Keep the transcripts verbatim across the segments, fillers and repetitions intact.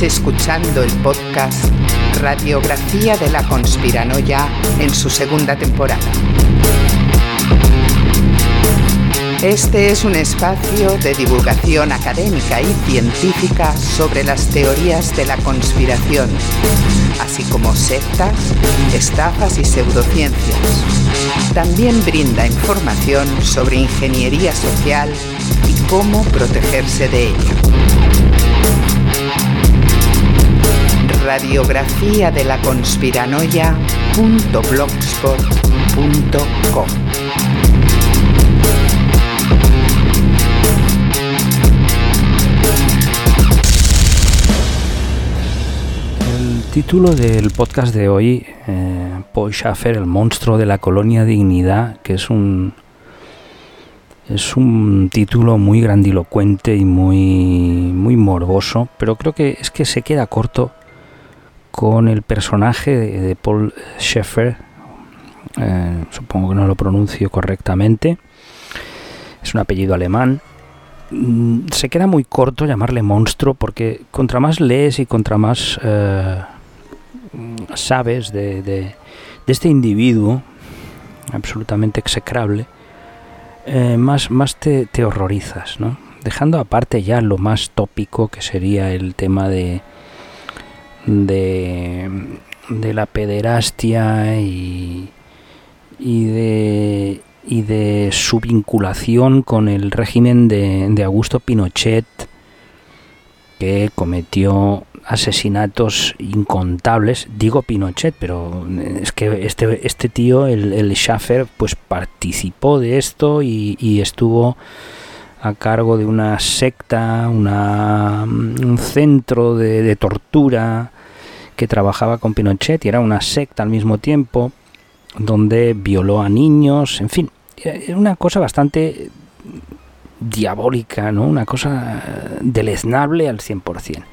escuchando el podcast Radiografía de la Conspiranoia en su segunda temporada. Este es un espacio de divulgación académica y científica sobre las teorías de la conspiración, así como sectas, estafas y pseudociencias. También brinda información sobre ingeniería social y cómo protegerse de ella. Radiografía de la Conspiranoia punto blogspot punto com. El título del podcast de hoy, eh, Paul Shaffer, el monstruo de la colonia Dignidad, que es un es un título muy grandilocuente y muy muy morboso, pero creo que es que se queda corto con el personaje de, de Paul Shaffer. Eh, supongo que no lo pronuncio correctamente. Es un apellido alemán. Se queda muy corto llamarle monstruo, porque contra más lees y contra más eh, sabes de, de, de este individuo absolutamente execrable, eh, más, más te, te horrorizas, ¿no? Dejando aparte ya lo más tópico, que sería el tema de de, de la pederastia y, y de y de su vinculación con el régimen de, de Augusto Pinochet, que cometió asesinatos incontables. Digo Pinochet, pero es que este este tío, el, el Shaffer, pues participó de esto y, y estuvo a cargo de una secta, una, un centro de, de tortura que trabajaba con Pinochet, y era una secta al mismo tiempo, donde violó a niños, en fin, era una cosa bastante diabólica, ¿no? Una cosa deleznable al cien por ciento.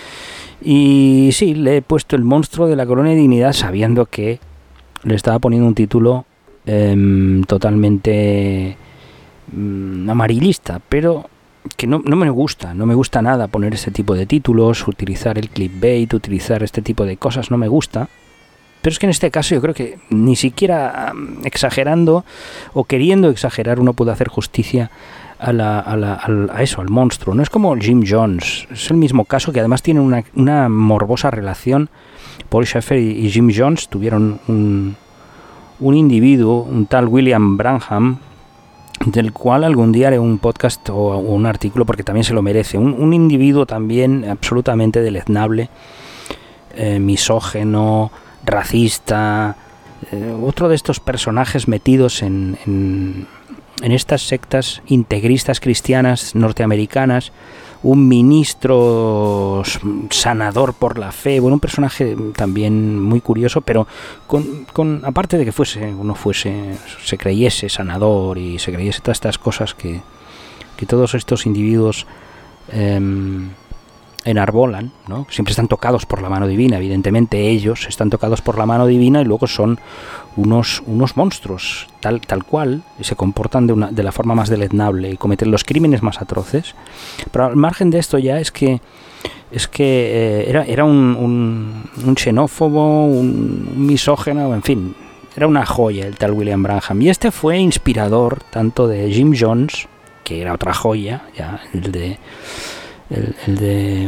Y sí, le he puesto el monstruo de la colonia de Dignidad sabiendo que le estaba poniendo un título eh, totalmente eh, amarillista, pero que no, no me gusta, no me gusta nada poner este tipo de títulos, utilizar el clickbait, utilizar este tipo de cosas, no me gusta. Pero es que en este caso yo creo que ni siquiera exagerando o queriendo exagerar uno puede hacer justicia a, la, a, la, a eso, al monstruo. No es como Jim Jones, es el mismo caso, que además tiene una, una morbosa relación. Paul Shaffer y, y Jim Jones tuvieron un, un individuo, un tal William Branham, del cual algún día haré un podcast o, o un artículo, porque también se lo merece. Un, un individuo también absolutamente deleznable, eh, misógeno, racista, eh, otro de estos personajes metidos en, en, en estas sectas integristas cristianas norteamericanas, un ministro sanador por la fe, bueno, un personaje también muy curioso, pero con, con aparte de que fuese, uno fuese, se creyese sanador y se creyese todas estas cosas que, que todos estos individuos eh, enarbolan, ¿no? Siempre están tocados por la mano divina, evidentemente ellos están tocados por la mano divina y luego son unos, unos monstruos, tal, tal cual, y se comportan de, una, de la forma más deleznable y cometen los crímenes más atroces. Pero al margen de esto ya es que es que eh, era, era un, un, un xenófobo, un, un misógeno, en fin, era una joya el tal William Branham. Y este fue inspirador tanto de Jim Jones, que era otra joya, ya, el de el, el de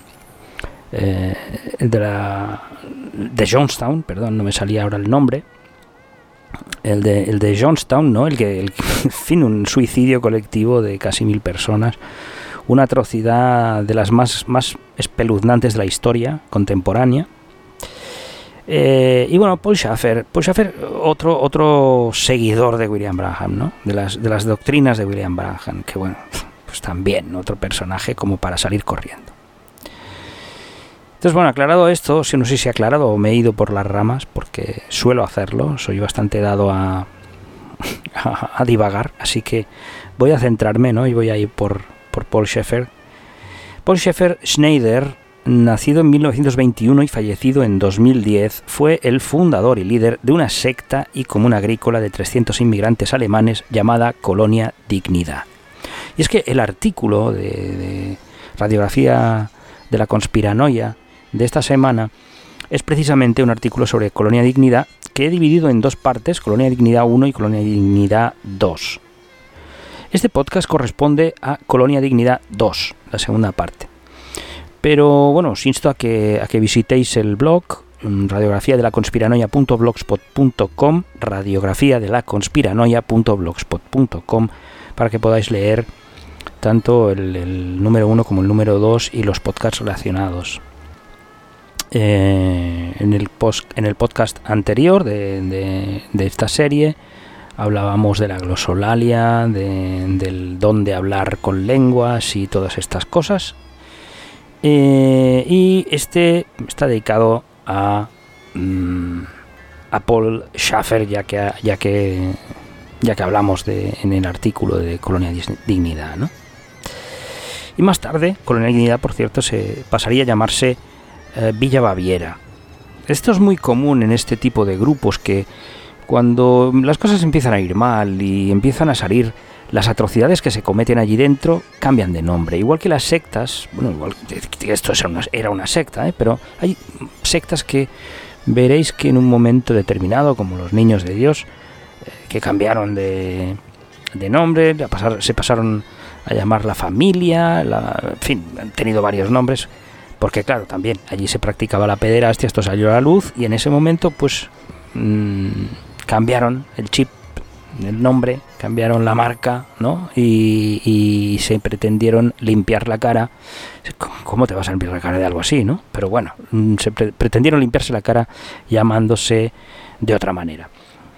eh, el de la de Jonestown, perdón, no me salía ahora el nombre, el de el de Jonestown, ¿no? El que, el, en fin, un suicidio colectivo de casi mil personas, una atrocidad de las más más espeluznantes de la historia contemporánea. Eh, y bueno, Paul Shaffer, Paul Shaffer, otro otro seguidor de William Branham, ¿no? De las de las doctrinas de William Branham, que bueno, pues también otro personaje como para salir corriendo. Entonces, bueno, aclarado esto, si no sé si he aclarado o me he ido por las ramas, porque suelo hacerlo, soy bastante dado a, a, a divagar, así que voy a centrarme, ¿no? Y voy a ir por, por Paul Shaffer. Paul Shaffer Schneider, nacido en mil novecientos veintiuno y fallecido en dos mil diez, fue el fundador y líder de una secta y comuna agrícola de trescientos inmigrantes alemanes llamada Colonia Dignidad. Y es que el artículo de, de Radiografía de la conspiranoia de esta semana es precisamente un artículo sobre Colonia Dignidad que he dividido en dos partes, Colonia Dignidad uno y Colonia Dignidad dos. Este podcast corresponde a Colonia Dignidad dos, la segunda parte. Pero bueno, os insto a que, a que visitéis el blog radiografía de la conspiranoia punto blogspot punto com, radiografía de la conspiranoia punto blogspot punto com, para que podáis leer tanto el, el número uno como el número dos y los podcasts relacionados. Eh, en, el post, en el podcast anterior de, de, de esta serie hablábamos de la glosolalia, de, del don de hablar con lenguas y todas estas cosas. Eh, y este está dedicado a, mm, a Paul Schaffer, ya que, ya que, ya que hablamos de, en el artículo de Colonia Dignidad, ¿no? Y más tarde, Colonia Dignidad, por cierto, se pasaría a llamarse eh, Villa Baviera. Esto es muy común en este tipo de grupos, que cuando las cosas empiezan a ir mal y empiezan a salir las atrocidades que se cometen allí dentro, cambian de nombre. Igual que las sectas, bueno, igual esto era una, era una secta, ¿eh? Pero hay sectas que veréis que en un momento determinado, como los Niños de Dios, eh, que cambiaron de, de nombre, a pasar, se pasaron a llamar La Familia, la, en fin, han tenido varios nombres, porque claro, también allí se practicaba la pederastia, esto salió a la luz, y en ese momento pues mmm, cambiaron el chip, el nombre, cambiaron la marca, ¿no? Y, y se pretendieron limpiar la cara. ¿Cómo te vas a limpiar la cara de algo así, no? Pero bueno, se pre- pretendieron limpiarse la cara llamándose de otra manera.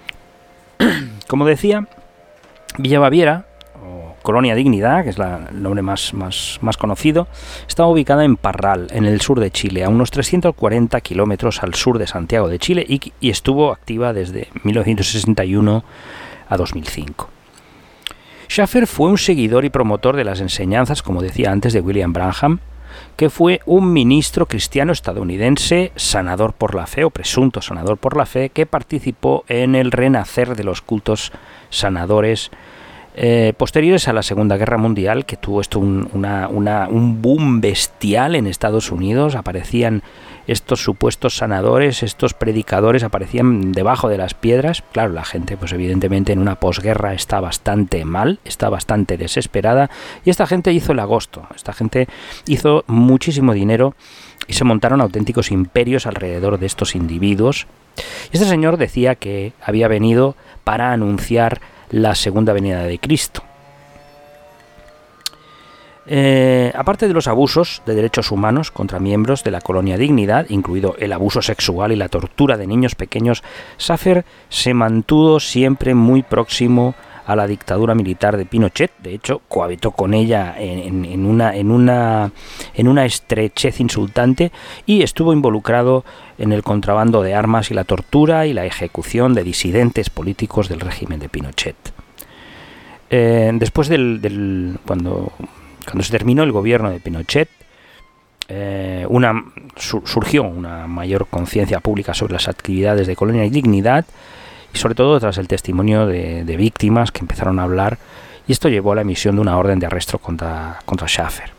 Como decía, Villa Baviera, o Colonia Dignidad, que es la, el nombre más, más, más conocido, estaba ubicada en Parral, en el sur de Chile, a unos trescientos cuarenta kilómetros al sur de Santiago de Chile, y, y estuvo activa desde mil novecientos sesenta y uno a dos mil cinco. Schaffer fue un seguidor y promotor de las enseñanzas, como decía antes, de William Branham, que fue un ministro cristiano estadounidense, sanador por la fe, o presunto sanador por la fe, que participó en el renacer de los cultos sanadores eh, posteriores a la Segunda Guerra Mundial, que tuvo esto un, una, una, un boom bestial en Estados Unidos. Aparecían estos supuestos sanadores, estos predicadores, aparecían debajo de las piedras. Claro, la gente, pues evidentemente en una posguerra está bastante mal, está bastante desesperada, y esta gente hizo el agosto. Esta gente hizo muchísimo dinero y se montaron auténticos imperios alrededor de estos individuos. Este señor decía que había venido para anunciar la segunda venida de Cristo. Eh, aparte de los abusos de derechos humanos contra miembros de la Colonia Dignidad, incluido el abuso sexual y la tortura de niños pequeños, Schaffer se mantuvo siempre muy próximo a la dictadura militar de Pinochet. De hecho, cohabitó con ella en, en, una, en, una, en una estrechez insultante, y estuvo involucrado en el contrabando de armas y la tortura y la ejecución de disidentes políticos del régimen de Pinochet. Eh, después del, del cuando Cuando se terminó el gobierno de Pinochet, eh, una, su, surgió una mayor conciencia pública sobre las actividades de Colonia y Dignidad, y sobre todo tras el testimonio de, de víctimas que empezaron a hablar, y esto llevó a la emisión de una orden de arresto contra, contra Schaffer.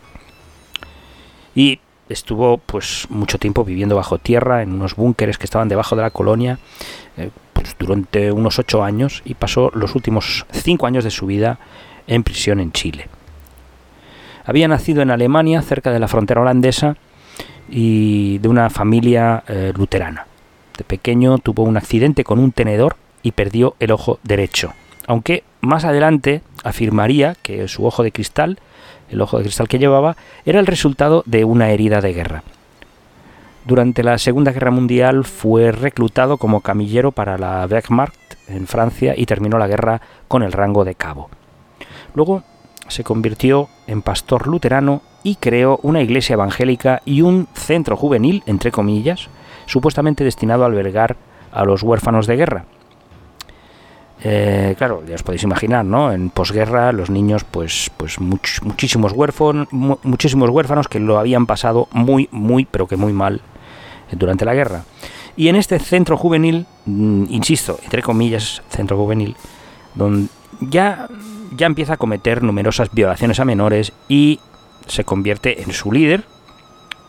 Y estuvo pues mucho tiempo viviendo bajo tierra en unos búnkeres que estaban debajo de la colonia, eh, pues, durante unos ocho años, y pasó los últimos cinco años de su vida en prisión en Chile. Había nacido en Alemania, cerca de la frontera holandesa, y de una familia eh, luterana. De pequeño tuvo un accidente con un tenedor y perdió el ojo derecho, aunque más adelante afirmaría que su ojo de cristal, el ojo de cristal que llevaba, era el resultado de una herida de guerra. Durante la Segunda Guerra Mundial fue reclutado como camillero para la Wehrmacht en Francia y terminó la guerra con el rango de cabo. Luego se convirtió en pastor luterano y creó una iglesia evangélica y un centro juvenil, entre comillas, supuestamente destinado a albergar a los huérfanos de guerra. Eh, claro, ya os podéis imaginar, ¿no? En posguerra los niños, pues, pues much, muchísimos huérfanos, mu muchísimos huérfanos que lo habían pasado muy, muy, pero que muy mal durante la guerra. Y en este centro juvenil, mmm, insisto, entre comillas, centro juvenil, donde ya ya empieza a cometer numerosas violaciones a menores y se convierte en su líder,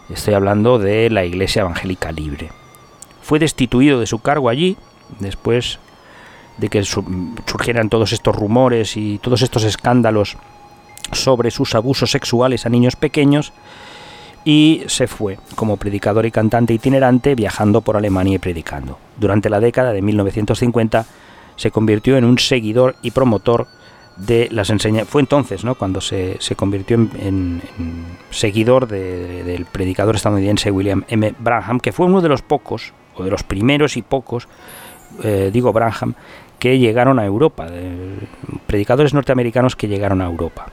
Estoy hablando de la Iglesia Evangélica Libre. Fue destituido de su cargo allí, después de que surgieran todos estos rumores y todos estos escándalos sobre sus abusos sexuales a niños pequeños, y se fue como predicador y cantante itinerante, viajando por Alemania y predicando. Durante la década de mil novecientos cincuenta se convirtió en un seguidor y promotor de las enseñanzas. Fue entonces, ¿no?, cuando se, se convirtió en, en, en seguidor de, de, del predicador estadounidense William M. Branham, que fue uno de los pocos, o de los primeros y pocos, eh, digo Branham, que llegaron a Europa, de, predicadores norteamericanos que llegaron a Europa.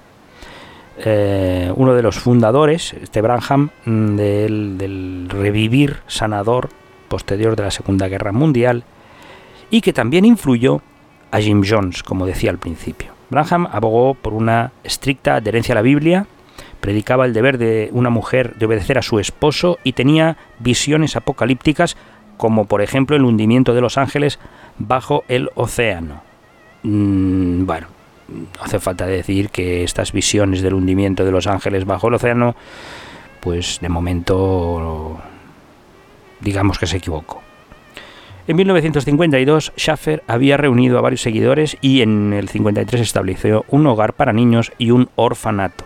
Eh, uno de los fundadores, este Branham, del, del revivir sanador posterior de la Segunda Guerra Mundial, y que también influyó a Jim Jones, como decía al principio. Branham abogó por una estricta adherencia a la Biblia, predicaba el deber de una mujer de obedecer a su esposo y tenía visiones apocalípticas, como por ejemplo el hundimiento de los ángeles bajo el océano. Mm, bueno, no hace falta decir que estas visiones del hundimiento de los ángeles bajo el océano, pues de momento digamos que se equivocó. En mil novecientos cincuenta y dos, Schaeffer había reunido a varios seguidores y en el cincuenta y tres estableció un hogar para niños y un orfanato.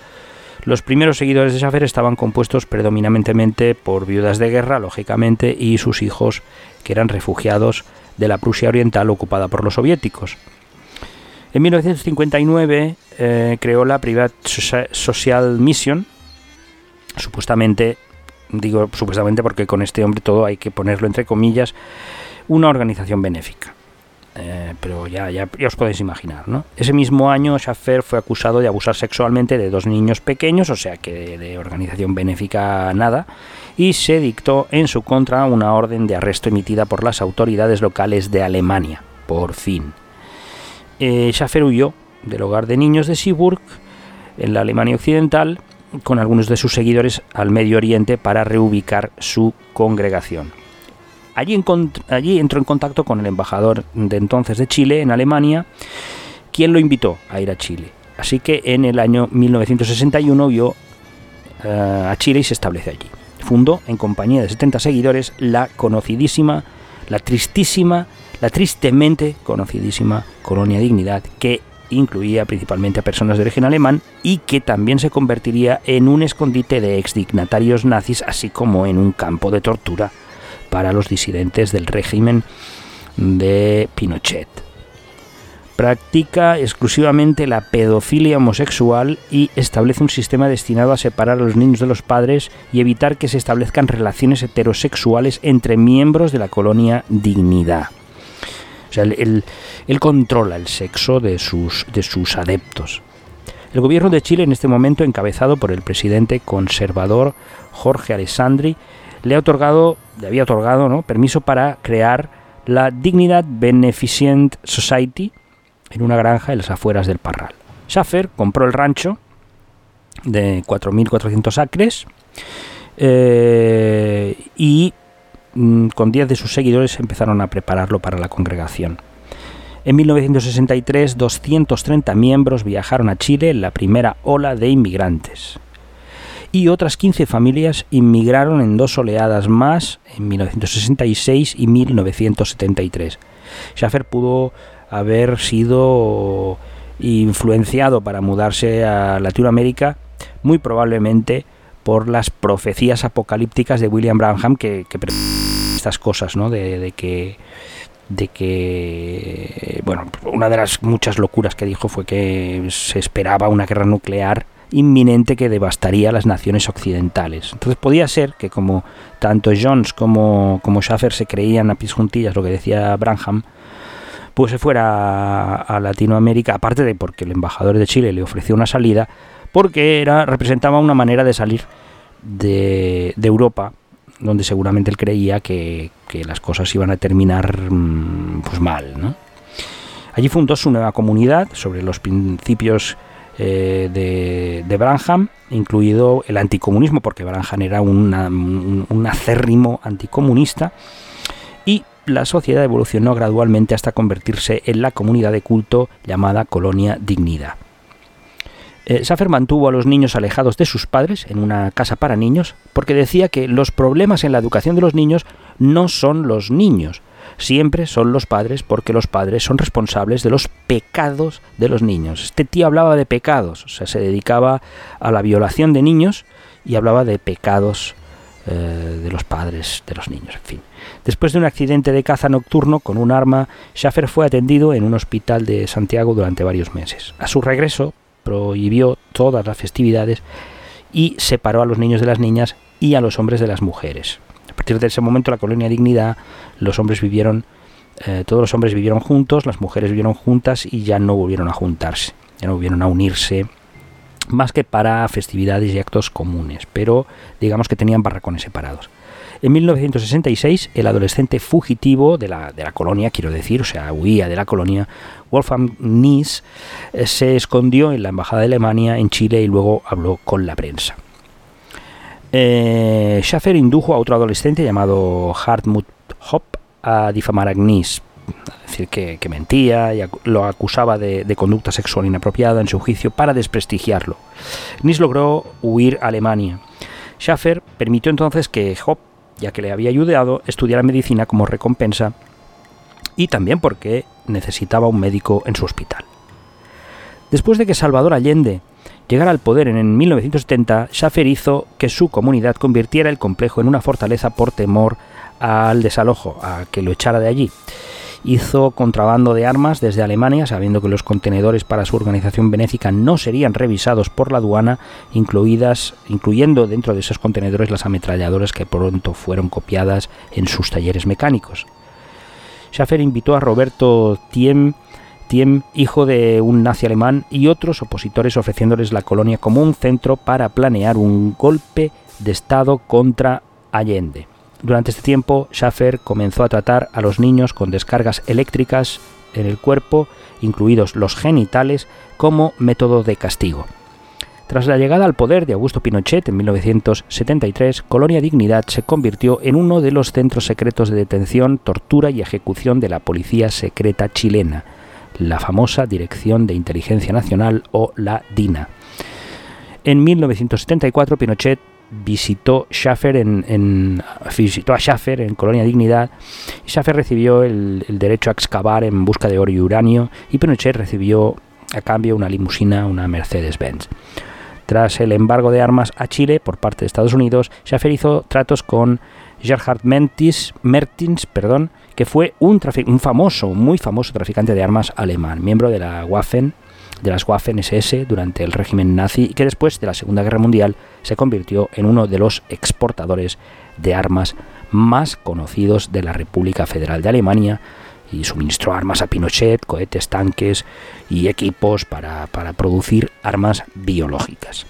Los primeros seguidores de Schaeffer estaban compuestos predominantemente por viudas de guerra, lógicamente, y sus hijos, que eran refugiados de la Prusia Oriental ocupada por los soviéticos. En mil novecientos cincuenta y nueve eh, creó la Private Social Mission, supuestamente, digo supuestamente porque con este hombre todo hay que ponerlo entre comillas, una organización benéfica. Eh, pero ya, ya, ya os podéis imaginar, ¿no? Ese mismo año Schaeffer fue acusado de abusar sexualmente de dos niños pequeños, o sea que de, de organización benéfica nada, y se dictó en su contra una orden de arresto emitida por las autoridades locales de Alemania, por fin. Eh, Schaeffer huyó del hogar de niños de Seeburg, en la Alemania Occidental, con algunos de sus seguidores al Medio Oriente para reubicar su congregación. Allí, encont- allí entró en contacto con el embajador de entonces de Chile en Alemania, quien lo invitó a ir a Chile. Así que en el año mil novecientos sesenta y uno vio uh, a Chile y se establece allí. Fundó, en compañía de setenta seguidores, la conocidísima, la tristísima, la tristemente conocidísima Colonia Dignidad, que incluía principalmente a personas de origen alemán y que también se convertiría en un escondite de exdignatarios nazis, así como en un campo de tortura para los disidentes del régimen de Pinochet. Practica exclusivamente la pedofilia homosexual y establece un sistema destinado a separar a los niños de los padres y evitar que se establezcan relaciones heterosexuales entre miembros de la Colonia Dignidad. O sea, él, él, él controla el sexo de sus, de sus adeptos. El gobierno de Chile, en este momento encabezado por el presidente conservador Jorge Alessandri, le ha otorgado, le había otorgado, ¿no?, permiso para crear la Dignidad Beneficent Society en una granja en las afueras del Parral. Schaeffer compró el rancho de cuatro mil cuatrocientos acres eh, y mm, con diez de sus seguidores empezaron a prepararlo para la congregación. En mil novecientos sesenta y tres, doscientos treinta miembros viajaron a Chile en la primera ola de inmigrantes. Y otras quince familias inmigraron en dos oleadas más en mil novecientos sesenta y seis y mil novecientos setenta y tres. Schaeffer pudo haber sido influenciado para mudarse a Latinoamérica, muy probablemente por las profecías apocalípticas de William Branham, que, que estas cosas, ¿no?, de, de que de que bueno, una de las muchas locuras que dijo fue que se esperaba una guerra nuclear inminente que devastaría las naciones occidentales. Entonces podía ser que, como tanto Jones como, como Schaeffer se creían a pies juntillas lo que decía Branham, pues se fuera a, a Latinoamérica, aparte de porque el embajador de Chile le ofreció una salida, porque era representaba una manera de salir de, de Europa, donde seguramente él creía que, que las cosas iban a terminar pues mal, ¿no? Allí fundó su nueva comunidad sobre los principios eh, de, de Branham, incluido el anticomunismo, porque Branham era una, un, un acérrimo anticomunista, y la sociedad evolucionó gradualmente hasta convertirse en la comunidad de culto llamada Colonia Dignidad. Eh, Schaffer mantuvo a los niños alejados de sus padres en una casa para niños porque decía que los problemas en la educación de los niños no son los niños, siempre son los padres, porque los padres son responsables de los pecados de los niños. Este tío hablaba de pecados, o sea, se dedicaba a la violación de niños y hablaba de pecados eh, de los padres de los niños, en fin. Después de un accidente de caza nocturno con un arma, Schaffer fue atendido en un hospital de Santiago durante varios meses. A su regreso, prohibió todas las festividades y separó a los niños de las niñas y a los hombres de las mujeres. A partir de ese momento, la colonia Dignidad, los hombres vivieron, eh, todos los hombres vivieron juntos, las mujeres vivieron juntas y ya no volvieron a juntarse, ya no volvieron a unirse, más que para festividades y actos comunes, pero digamos que tenían barracones separados. En mil novecientos sesenta y seis, el adolescente fugitivo de la, de la colonia, quiero decir, o sea, huía de la colonia, Wolfgang Nies, eh, se escondió en la embajada de Alemania en Chile y luego habló con la prensa. Eh, Schaffer indujo a otro adolescente llamado Hartmut Hopp a difamar a Nies, es decir, que, que mentía y ac- lo acusaba de, de conducta sexual inapropiada en su juicio para desprestigiarlo. Nies logró huir a Alemania. Schaffer permitió entonces que Hopp, ya que le había ayudado, estudiara medicina como recompensa y también porque necesitaba un médico en su hospital. Después de que Salvador Allende llegara al poder en mil novecientos setenta, Schaffer hizo que su comunidad convirtiera el complejo en una fortaleza por temor al desalojo, a que lo echara de allí. Hizo contrabando de armas desde Alemania, sabiendo que los contenedores para su organización benéfica no serían revisados por la aduana, incluidas, incluyendo dentro de esos contenedores las ametralladoras que pronto fueron copiadas en sus talleres mecánicos. Schaffer invitó a Roberto Thiem, Thiem, hijo de un nazi alemán, y otros opositores, ofreciéndoles la colonia como un centro para planear un golpe de Estado contra Allende. Durante este tiempo, Schaffer comenzó a tratar a los niños con descargas eléctricas en el cuerpo, incluidos los genitales, como método de castigo. Tras la llegada al poder de Augusto Pinochet en mil novecientos setenta y tres, Colonia Dignidad se convirtió en uno de los centros secretos de detención, tortura y ejecución de la policía secreta chilena, la famosa Dirección de Inteligencia Nacional o la DINA. En mil novecientos setenta y cuatro, Pinochet visitó Schaffer en, en visitó a Schaffer en Colonia Dignidad y Schaffer recibió el, el derecho a excavar en busca de oro y uranio, y Pinochet recibió a cambio una limusina, una Mercedes-Benz. Tras el embargo de armas a Chile por parte de Estados Unidos, Schaffer hizo tratos con Gerhard Mertins, Mertins, perdón, que fue un, trafic- un famoso, muy famoso traficante de armas alemán, miembro de la Waffen, de las Waffen ese ese durante el régimen nazi, y que después de la Segunda Guerra Mundial se convirtió en uno de los exportadores de armas más conocidos de la República Federal de Alemania, y suministró armas a Pinochet, cohetes, tanques y equipos para, para producir armas biológicas.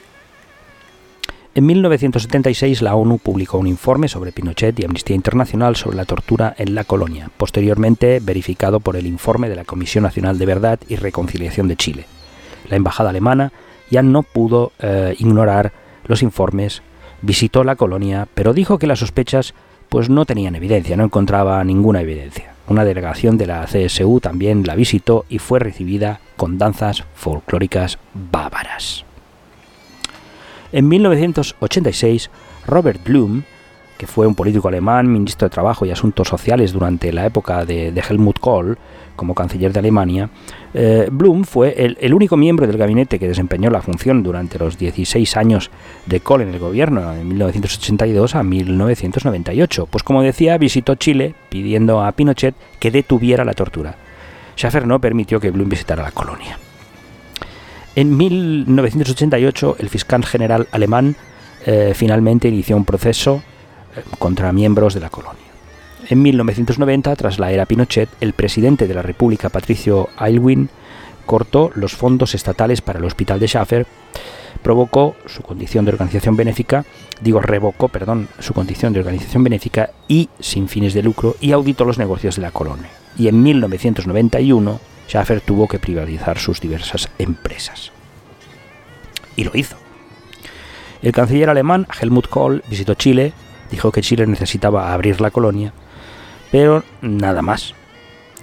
En mil novecientos setenta y seis la ONU publicó un informe sobre Pinochet y Amnistía Internacional sobre la tortura en la colonia, posteriormente verificado por el informe de la Comisión Nacional de Verdad y Reconciliación de Chile. La embajada alemana ya no pudo eh, ignorar los informes, visitó la colonia, pero dijo que las sospechas pues no tenían evidencia, no encontraba ninguna evidencia. Una delegación de la C S U también la visitó y fue recibida con danzas folclóricas bávaras. En mil novecientos ochenta y seis, Robert Blum, que fue un político alemán, ministro de Trabajo y Asuntos Sociales durante la época de, de Helmut Kohl, como canciller de Alemania, eh, Blum fue el, el único miembro del gabinete que desempeñó la función durante los dieciséis años de Kohl en el gobierno, de mil novecientos ochenta y dos a mil novecientos noventa y ocho. Pues como decía, visitó Chile pidiendo a Pinochet que detuviera la tortura. Schaffer no permitió que Blum visitara la colonia. En mil novecientos ochenta y ocho, el fiscal general alemán eh, finalmente inició un proceso eh, contra miembros de la colonia. En mil novecientos noventa, tras la era Pinochet, el presidente de la República, Patricio Aylwin, cortó los fondos estatales para el hospital de Schaffer, provocó su condición de organización benéfica, digo, revocó, perdón, su condición de organización benéfica y sin fines de lucro, y auditó los negocios de la colonia. Y en mil novecientos noventa y uno, Schaffer tuvo que privatizar sus diversas empresas. Y lo hizo. El canciller alemán Helmut Kohl visitó Chile, dijo que Chile necesitaba abrir la colonia, pero nada más.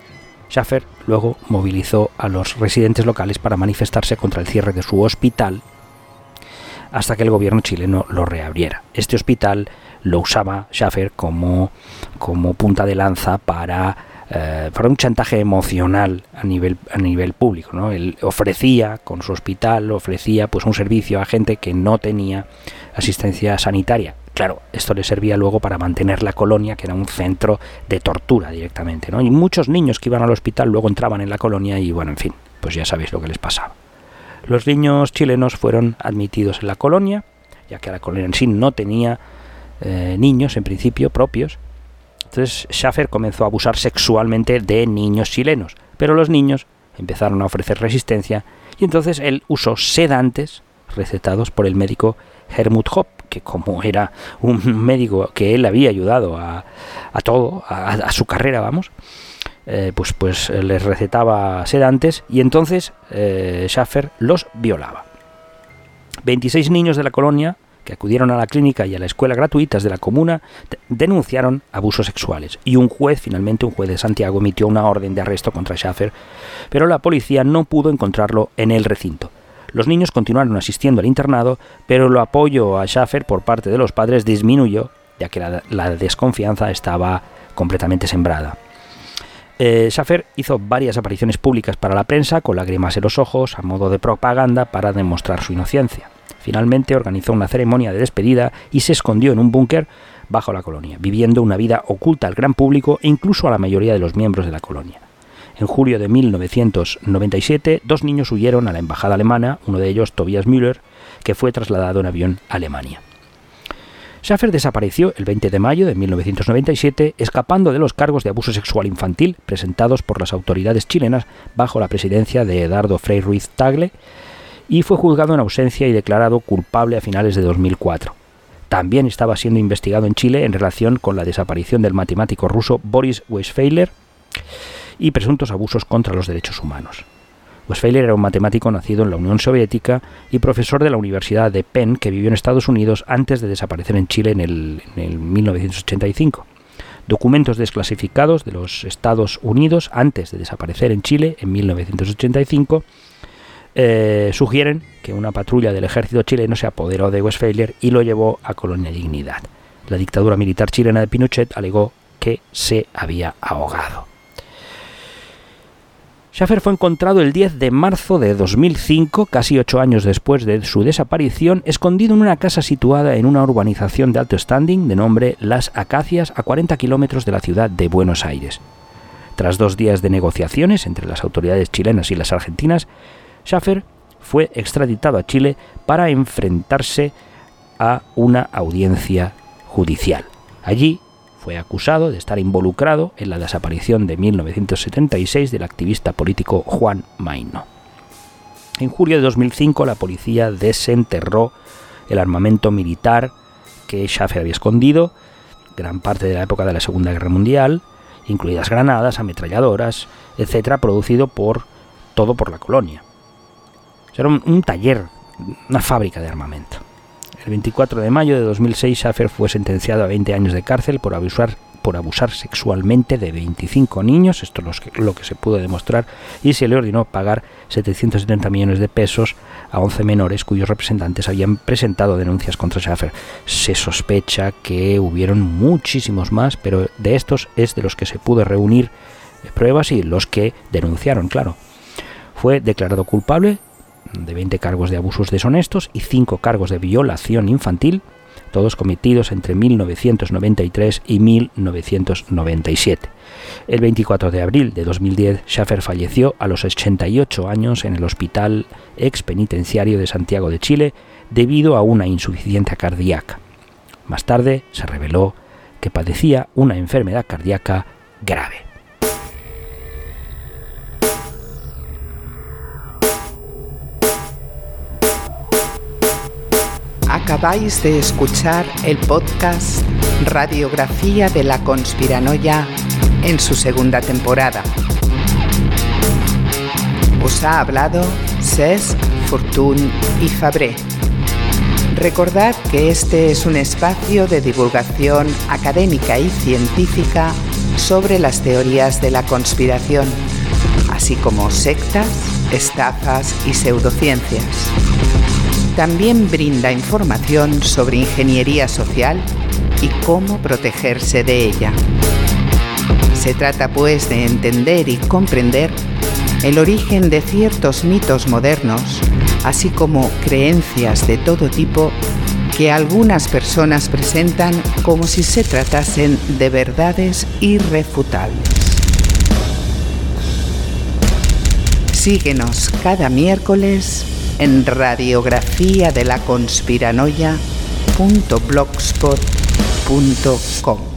Schaffer luego movilizó a los residentes locales para manifestarse contra el cierre de su hospital hasta que el gobierno chileno lo reabriera. Este hospital lo usaba Schaffer como, como punta de lanza para, eh, para un chantaje emocional a nivel, a nivel público, ¿no? Él ofrecía, con su hospital, ofrecía pues un servicio a gente que no tenía asistencia sanitaria. Claro, esto le servía luego para mantener la colonia, que era un centro de tortura directamente, ¿no? Y muchos niños que iban al hospital luego entraban en la colonia y, bueno, en fin, pues ya sabéis lo que les pasaba. Los niños chilenos fueron admitidos en la colonia, ya que la colonia en sí no tenía eh, niños, en principio, propios. Entonces Schaffer comenzó a abusar sexualmente de niños chilenos, pero los niños empezaron a ofrecer resistencia y entonces él usó sedantes recetados por el médico Helmut Hopp, que como era un médico que él había ayudado a, a todo, a, a su carrera, vamos, eh, pues, pues les recetaba sedantes y entonces eh, Schaffer los violaba. veintiséis niños de la colonia que acudieron a la clínica y a la escuela gratuitas de la comuna de- denunciaron abusos sexuales y un juez, finalmente un juez de Santiago, emitió una orden de arresto contra Schaffer, pero la policía no pudo encontrarlo en el recinto. Los niños continuaron asistiendo al internado, pero el apoyo a Schaffer por parte de los padres disminuyó, ya que la, la desconfianza estaba completamente sembrada. Eh, Schaffer hizo varias apariciones públicas para la prensa con lágrimas en los ojos, a modo de propaganda para demostrar su inocencia. Finalmente organizó una ceremonia de despedida y se escondió en un búnker bajo la colonia, viviendo una vida oculta al gran público e incluso a la mayoría de los miembros de la colonia. En julio de mil novecientos noventa y siete, dos niños huyeron a la embajada alemana, uno de ellos Tobias Müller, que fue trasladado en avión a Alemania. Schaffer desapareció el veinte de mayo de mil novecientos noventa y siete, escapando de los cargos de abuso sexual infantil presentados por las autoridades chilenas bajo la presidencia de Eduardo Frei Ruiz Tagle, y fue juzgado en ausencia y declarado culpable a finales de dos mil cuatro. También estaba siendo investigado en Chile en relación con la desaparición del matemático ruso Boris Weisfeiler y presuntos abusos contra los derechos humanos. Weisfeiler era un matemático nacido en la Unión Soviética y profesor de la Universidad de Penn, que vivió en Estados Unidos antes de desaparecer en Chile en el, en el mil novecientos ochenta y cinco. Documentos desclasificados de los Estados Unidos antes de desaparecer en Chile en mil novecientos ochenta y cinco eh, sugieren que una patrulla del ejército chileno se apoderó de Weisfeiler y lo llevó a Colonia Dignidad. La dictadura militar chilena de Pinochet alegó que se había ahogado. Schaffer fue encontrado el diez de marzo de dos mil cinco, casi ocho años después de su desaparición, escondido en una casa situada en una urbanización de alto standing de nombre Las Acacias, a cuarenta kilómetros de la ciudad de Buenos Aires. Tras dos días de negociaciones entre las autoridades chilenas y las argentinas, Schaffer fue extraditado a Chile para enfrentarse a una audiencia judicial. Allí fue acusado de estar involucrado en la desaparición de mil novecientos setenta y seis del activista político Juan Mayno. En julio de dos mil cinco, la policía desenterró el armamento militar que Schaffer había escondido, gran parte de la época de la Segunda Guerra Mundial, incluidas granadas, ametralladoras, etcétera, producido por todo por la colonia. Era un, un taller, una fábrica de armamento. El veinticuatro de mayo de dos mil seis, Schaffer fue sentenciado a veinte años de cárcel por abusar, por abusar sexualmente de veinticinco niños, esto es lo que, lo que se pudo demostrar, y se le ordenó pagar setecientos setenta millones de pesos a once menores cuyos representantes habían presentado denuncias contra Schaffer. Se sospecha que hubieron muchísimos más, pero de estos es de los que se pudo reunir pruebas y los que denunciaron, claro. Fue declarado culpable de veinte cargos de abusos deshonestos y cinco cargos de violación infantil, todos cometidos entre mil novecientos noventa y tres y mil novecientos noventa y siete. El veinticuatro de abril de dos mil diez, Schaffer falleció a los ochenta y ocho años en el Hospital Expenitenciario de Santiago de Chile debido a una insuficiencia cardíaca. Más tarde se reveló que padecía una enfermedad cardíaca grave. Acabáis de escuchar el podcast Radiografía de la Conspiranoia en su segunda temporada. Os ha hablado Cesc, Fortuny y Fabré. Recordad que este es un espacio de divulgación académica y científica sobre las teorías de la conspiración. así como sectas, estafas y pseudociencias. También brinda información sobre ingeniería social y cómo protegerse de ella. Se trata, pues, de entender y comprender el origen de ciertos mitos modernos, así como creencias de todo tipo que algunas personas presentan como si se tratasen de verdades irrefutables. Síguenos cada miércoles en radiografía de la conspiranoia punto blogspot punto com.